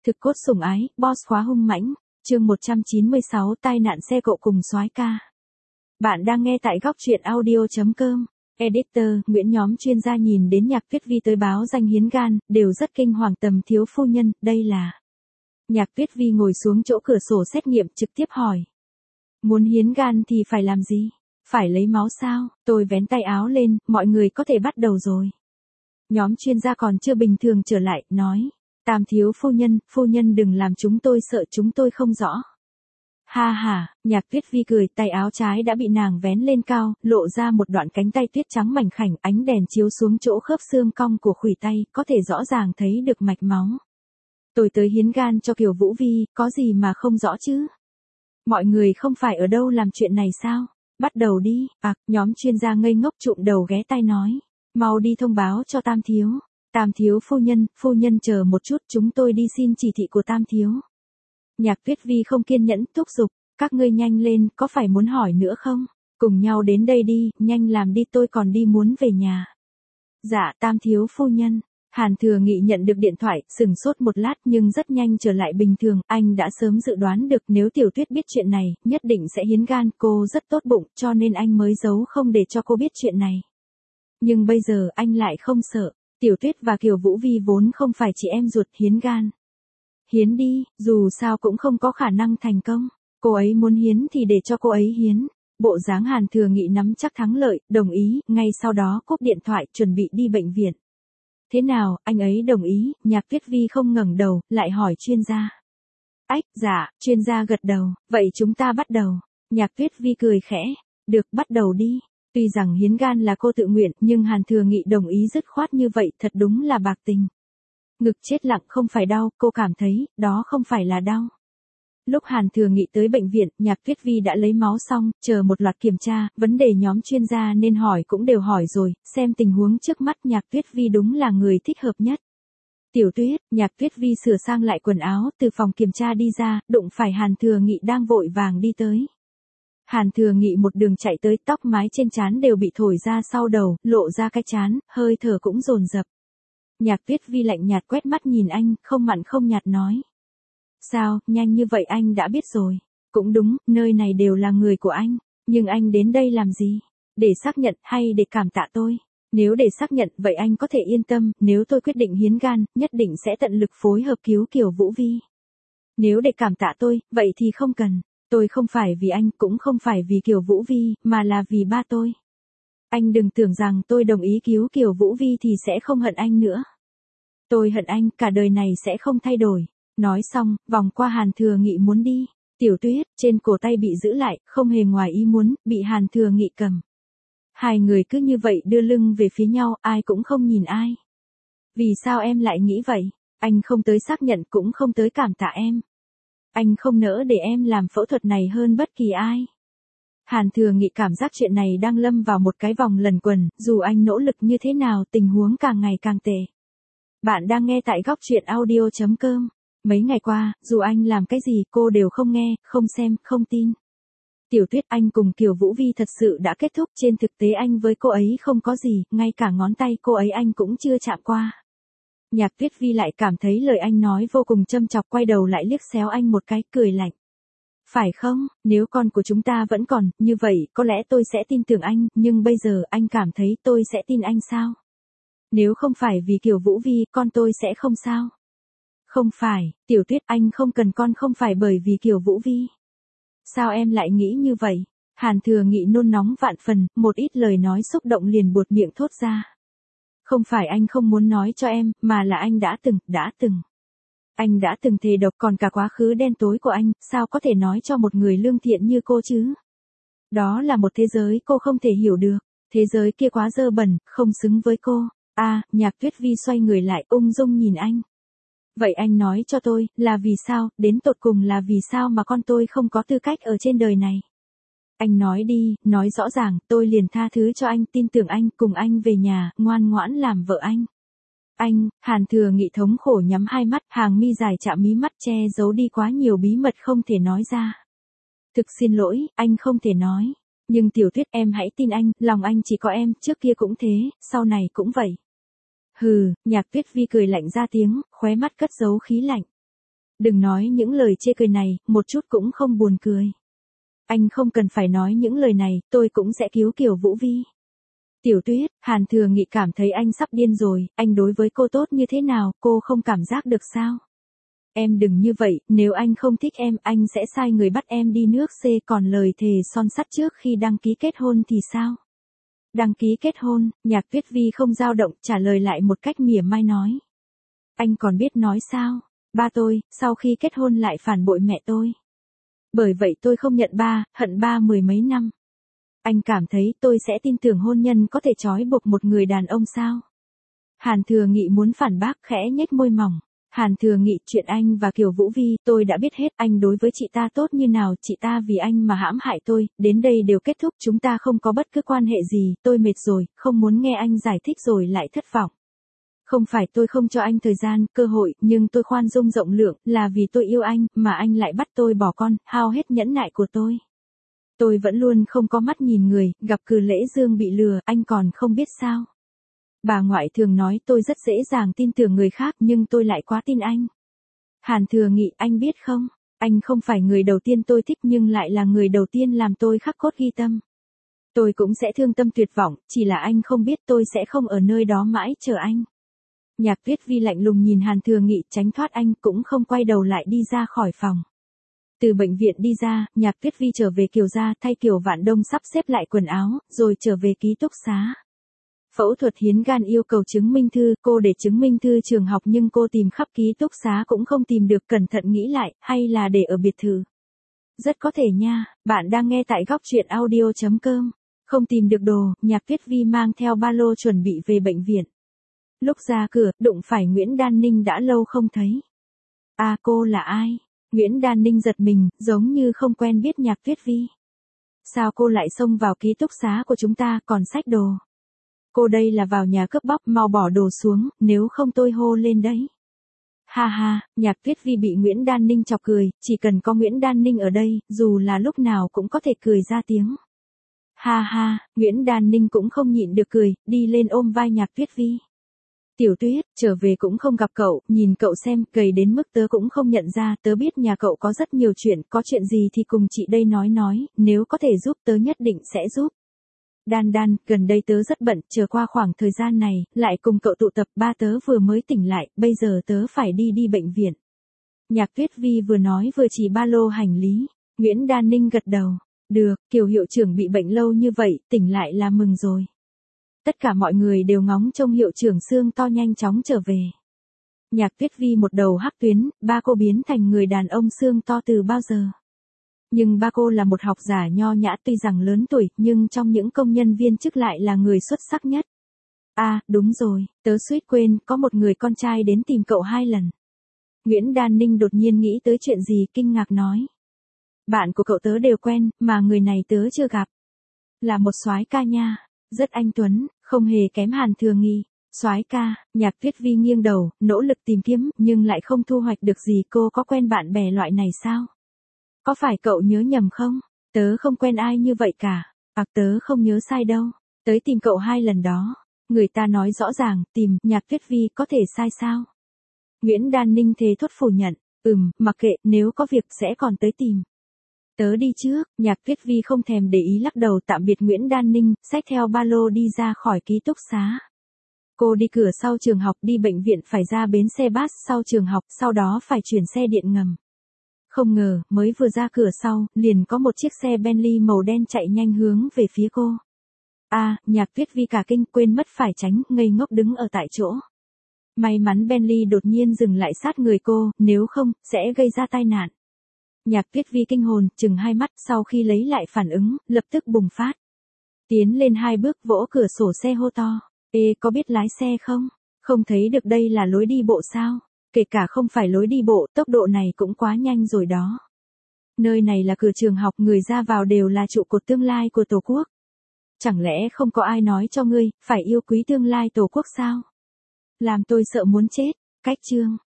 Thực cốt sủng ái, boss khóa hung mãnh, chương 196 tai nạn xe cộ cùng soái ca. Bạn đang nghe tại góc truyện audio.com. Editor, Nguyễn nhóm chuyên gia nhìn đến Nhạc Tuyết Vi tới báo danh hiến gan, đều rất kinh hoàng. Tầm thiếu phu nhân, đây là... Nhạc Tuyết Vi ngồi xuống chỗ cửa sổ xét nghiệm trực tiếp hỏi. Muốn hiến gan thì phải làm gì? Phải lấy máu sao? Tôi vén tay áo lên, mọi người có thể bắt đầu rồi. Nhóm chuyên gia còn chưa bình thường trở lại, nói. Tam thiếu phu nhân đừng làm chúng tôi sợ, chúng tôi không rõ. Ha ha, Nhạc Tuyết Vi cười, tay áo trái đã bị nàng vén lên cao, lộ ra một đoạn cánh tay tuyết trắng mảnh khảnh, ánh đèn chiếu xuống chỗ khớp xương cong của khuỷu tay, có thể rõ ràng thấy được mạch máu. Tôi tới hiến gan cho Kiều Vũ Vi, có gì mà không rõ chứ? Mọi người không phải ở đâu làm chuyện này sao? Bắt đầu đi. Nhóm chuyên gia ngây ngốc trụm đầu ghé tai nói. Mau đi thông báo cho Tam thiếu. Tam thiếu phu nhân chờ một chút, chúng tôi đi xin chỉ thị của Tam thiếu. Nhạc Tuyết Vi không kiên nhẫn thúc giục, các ngươi nhanh lên, có phải muốn hỏi nữa không? Cùng nhau đến đây đi, nhanh làm đi, tôi còn đi muốn về nhà. Dạ, Tam thiếu phu nhân. Hàn Thừa Nghị nhận được điện thoại, sừng sốt một lát nhưng rất nhanh trở lại bình thường, anh đã sớm dự đoán được nếu Tiểu Tuyết biết chuyện này, nhất định sẽ hiến gan, cô rất tốt bụng, cho nên anh mới giấu không để cho cô biết chuyện này. Nhưng bây giờ anh lại không sợ, Tiểu Tuyết và Kiều Vũ Vi vốn không phải chị em ruột, hiến gan. Hiến đi, dù sao cũng không có khả năng thành công, cô ấy muốn hiến thì để cho cô ấy hiến. Bộ dáng Hàn Thừa Nghị nắm chắc thắng lợi, đồng ý, ngay sau đó cúp điện thoại chuẩn bị đi bệnh viện. Thế nào, anh ấy đồng ý? Nhạc Tuyết Vi không ngẩng đầu, lại hỏi chuyên gia. Dạ, chuyên gia gật đầu, vậy chúng ta bắt đầu. Nhạc Tuyết Vi cười khẽ, được, bắt đầu đi. Tuy rằng hiến gan là cô tự nguyện, nhưng Hàn Thừa Nghị đồng ý dứt khoát như vậy, thật đúng là bạc tình. Ngực chết lặng, không phải đau, cô cảm thấy, đó không phải là đau. Lúc Hàn Thừa Nghị tới bệnh viện, Nhạc Tuyết Vi đã lấy máu xong, chờ một loạt kiểm tra, vấn đề nhóm chuyên gia nên hỏi cũng đều hỏi rồi, xem tình huống trước mắt Nhạc Tuyết Vi đúng là người thích hợp nhất. Tiểu Tuyết, Nhạc Tuyết Vi sửa sang lại quần áo, từ phòng kiểm tra đi ra, đụng phải Hàn Thừa Nghị đang vội vàng đi tới. Hàn Thừa Nghị một đường chạy tới, tóc mái trên trán đều bị thổi ra sau đầu, lộ ra cái trán, hơi thở cũng dồn dập. Nhạc Tuyết Vi lạnh nhạt quét mắt nhìn anh, không mặn không nhạt nói. Sao, nhanh như vậy anh đã biết rồi. Cũng đúng, nơi này đều là người của anh. Nhưng anh đến đây làm gì? Để xác nhận hay để cảm tạ tôi? Nếu để xác nhận, vậy anh có thể yên tâm, nếu tôi quyết định hiến gan, nhất định sẽ tận lực phối hợp cứu Kiều Vũ Vi. Nếu để cảm tạ tôi, vậy thì không cần. Tôi không phải vì anh, cũng không phải vì Kiều Vũ Vi, mà là vì ba tôi. Anh đừng tưởng rằng tôi đồng ý cứu Kiều Vũ Vi thì sẽ không hận anh nữa. Tôi hận anh, cả đời này sẽ không thay đổi. Nói xong, vòng qua Hàn Thừa Nghị muốn đi. Tiểu Tuyết, trên cổ tay bị giữ lại, không hề ngoài ý muốn, bị Hàn Thừa Nghị cầm. Hai người cứ như vậy đưa lưng về phía nhau, ai cũng không nhìn ai. Vì sao em lại nghĩ vậy? Anh không tới xác nhận cũng không tới cảm tạ em. Anh không nỡ để em làm phẫu thuật này hơn bất kỳ ai. Hàn Thừa Nghị cảm giác chuyện này đang lâm vào một cái vòng luẩn quẩn, dù anh nỗ lực như thế nào tình huống càng ngày càng tệ. Bạn đang nghe tại góc truyện audio.com. Mấy ngày qua, dù anh làm cái gì cô đều không nghe, không xem, không tin. Tiểu Tuyết, anh cùng Kiều Vũ Vi thật sự đã kết thúc, trên thực tế anh với cô ấy không có gì, ngay cả ngón tay cô ấy anh cũng chưa chạm qua. Nhạc Tuyết Vi lại cảm thấy lời anh nói vô cùng châm chọc, quay đầu lại liếc xéo anh một cái, cười lạnh. Phải không, nếu con của chúng ta vẫn còn, như vậy, có lẽ tôi sẽ tin tưởng anh, nhưng bây giờ anh cảm thấy tôi sẽ tin anh sao? Nếu không phải vì Kiều Vũ Vi, con tôi sẽ không sao? Không phải, Tiểu Tuyết, anh không cần con không phải bởi vì Kiều Vũ Vi. Sao em lại nghĩ như vậy? Hàn Thừa Nghị nôn nóng vạn phần, một ít lời nói xúc động liền buột miệng thốt ra. Không phải anh không muốn nói cho em, mà là anh đã từng. Anh đã từng thề độc, còn cả quá khứ đen tối của anh, sao có thể nói cho một người lương thiện như cô chứ? Đó là một thế giới cô không thể hiểu được, thế giới kia quá dơ bẩn, không xứng với cô. Nhạc Tuyết Vi xoay người lại, ung dung nhìn anh. Vậy anh nói cho tôi, là vì sao, đến tột cùng là vì sao mà con tôi không có tư cách ở trên đời này? Anh nói đi, nói rõ ràng, tôi liền tha thứ cho anh, tin tưởng anh, cùng anh về nhà, ngoan ngoãn làm vợ anh. Anh, Hàn Thừa Nghị thống khổ nhắm hai mắt, hàng mi dài chạm mí mắt che giấu đi quá nhiều bí mật không thể nói ra. Thực xin lỗi, anh không thể nói. Nhưng Tiểu Tuyết, em hãy tin anh, lòng anh chỉ có em, trước kia cũng thế, sau này cũng vậy. Hừ, Nhạc Tuyết Vi cười lạnh ra tiếng, khóe mắt cất giấu khí lạnh. Đừng nói những lời chê cười này, một chút cũng không buồn cười. Anh không cần phải nói những lời này, tôi cũng sẽ cứu Kiều Vũ Vi. Tiểu Tuyết, Hàn Thừa Nghị cảm thấy anh sắp điên rồi, anh đối với cô tốt như thế nào, cô không cảm giác được sao? Em đừng như vậy, nếu anh không thích em, anh sẽ sai người bắt em đi nước C, còn lời thề son sắt trước khi đăng ký kết hôn thì sao? Đăng ký kết hôn, Nhạc Tuyết Vi không dao động, trả lời lại một cách mỉa mai nói. Anh còn biết nói sao? Ba tôi, sau khi kết hôn lại phản bội mẹ tôi. Bởi vậy tôi không nhận ba, hận ba mười mấy năm. Anh cảm thấy tôi sẽ tin tưởng hôn nhân có thể trói buộc một người đàn ông sao? Hàn Thừa Nghị muốn phản bác khẽ nhếch môi mỏng. Hàn Thừa Nghị, chuyện anh và Kiều Vũ Vi, tôi đã biết hết, anh đối với chị ta tốt như nào, chị ta vì anh mà hãm hại tôi, đến đây đều kết thúc, chúng ta không có bất cứ quan hệ gì, tôi mệt rồi, không muốn nghe anh giải thích rồi lại thất vọng. Không phải tôi không cho anh thời gian, cơ hội, nhưng tôi khoan dung rộng lượng, là vì tôi yêu anh, mà anh lại bắt tôi bỏ con, hao hết nhẫn nại của tôi. Tôi vẫn luôn không có mắt nhìn người, gặp Cừ Lễ Dương bị lừa, anh còn không biết sao. Bà ngoại thường nói tôi rất dễ dàng tin tưởng người khác nhưng tôi lại quá tin anh. Hàn Thừa Nghị, anh biết không, anh không phải người đầu tiên tôi thích nhưng lại là người đầu tiên làm tôi khắc cốt ghi tâm. Tôi cũng sẽ thương tâm tuyệt vọng, chỉ là anh không biết tôi sẽ không ở nơi đó mãi chờ anh. Nhạc Tuyết Vi lạnh lùng nhìn Hàn Thừa Nghị tránh thoát anh cũng không quay đầu lại đi ra khỏi phòng. Từ bệnh viện đi ra, Nhạc Tuyết Vi trở về Kiều gia thay Kiều Vạn Đông sắp xếp lại quần áo, rồi trở về ký túc xá. Phẫu thuật hiến gan yêu cầu chứng minh thư, cô để chứng minh thư trường học nhưng cô tìm khắp ký túc xá cũng không tìm được, cẩn thận nghĩ lại, hay là để ở biệt thự. Rất có thể nha, bạn đang nghe tại góc truyện audio.com. Không tìm được đồ, Nhạc Tuyết Vi mang theo ba lô chuẩn bị về bệnh viện. Lúc ra cửa, đụng phải Nguyễn Đan Ninh đã lâu không thấy. À, cô là ai? Nguyễn Đan Ninh giật mình, giống như không quen biết Nhạc Tuyết Vi. Sao cô lại xông vào ký túc xá của chúng ta, còn xách đồ? Cô đây là vào nhà cướp bóc, mau bỏ đồ xuống, nếu không tôi hô lên đấy. Ha ha, Nhạc Tuyết Vi bị Nguyễn Đan Ninh chọc cười, chỉ cần có Nguyễn Đan Ninh ở đây, dù là lúc nào cũng có thể cười ra tiếng. Ha ha, Nguyễn Đan Ninh cũng không nhịn được cười, đi lên ôm vai Nhạc Tuyết Vi. Tiểu Tuyết, trở về cũng không gặp cậu, nhìn cậu xem, gầy đến mức tớ cũng không nhận ra, tớ biết nhà cậu có rất nhiều chuyện, có chuyện gì thì cùng chị đây nói, nếu có thể giúp tớ nhất định sẽ giúp. Đan Đan, gần đây tớ rất bận, chờ qua khoảng thời gian này, lại cùng cậu tụ tập, ba tớ vừa mới tỉnh lại, bây giờ tớ phải đi bệnh viện. Nhạc Tuyết Vi vừa nói vừa chỉ ba lô hành lý. Nguyễn Đan Ninh gật đầu. Được, Kiều hiệu trưởng bị bệnh lâu như vậy, tỉnh lại là mừng rồi. Tất cả mọi người đều ngóng trông hiệu trưởng xương to nhanh chóng trở về. Nhạc Tuyết Vi một đầu hắc tuyến, ba cô biến thành người đàn ông xương to từ bao giờ. Nhưng ba cô là một học giả nho nhã, tuy rằng lớn tuổi, nhưng trong những công nhân viên chức lại là người xuất sắc nhất. À, đúng rồi, tớ suýt quên, có một người con trai đến tìm cậu 2 lần. Nguyễn Đan Ninh đột nhiên nghĩ tới chuyện gì, kinh ngạc nói. Bạn của cậu tớ đều quen, mà người này tớ chưa gặp. Là một soái ca nha, rất anh tuấn, không hề kém Hàn Thừa Nghị. Soái ca, Nhạc Tuyết Vi nghiêng đầu, nỗ lực tìm kiếm, nhưng lại không thu hoạch được gì. Cô có quen bạn bè loại này sao? Có phải cậu nhớ nhầm không? Tớ không quen ai như vậy cả. Tớ không nhớ sai đâu. Tới tìm cậu 2 lần đó. Người ta nói rõ ràng, tìm, Nhạc Tuyết Vi có thể sai sao? Nguyễn Đan Ninh thế thốt phủ nhận. Mặc kệ, nếu có việc sẽ còn tới tìm. Tớ đi trước, Nhạc Tuyết Vi không thèm để ý lắc đầu tạm biệt Nguyễn Đan Ninh, xách theo ba lô đi ra khỏi ký túc xá. Cô đi cửa sau trường học, đi bệnh viện phải ra bến xe bus sau trường học, sau đó phải chuyển xe điện ngầm. Không ngờ, mới vừa ra cửa sau, liền có một chiếc xe Bentley màu đen chạy nhanh hướng về phía cô. Nhạc Tuyết Vi cả kinh, quên mất phải tránh, ngây ngốc đứng ở tại chỗ. May mắn Bentley đột nhiên dừng lại sát người cô, nếu không, sẽ gây ra tai nạn. Nhạc Tuyết Vi kinh hồn, chừng 2 mắt, sau khi lấy lại phản ứng, lập tức bùng phát. Tiến lên 2 bước, vỗ cửa sổ xe hô to. Ê, có biết lái xe không? Không thấy được đây là lối đi bộ sao? Kể cả không phải lối đi bộ, tốc độ này cũng quá nhanh rồi đó. Nơi này là cửa trường học, người ra vào đều là trụ cột tương lai của Tổ quốc. Chẳng lẽ không có ai nói cho ngươi, phải yêu quý tương lai Tổ quốc sao? Làm tôi sợ muốn chết. Cách chương.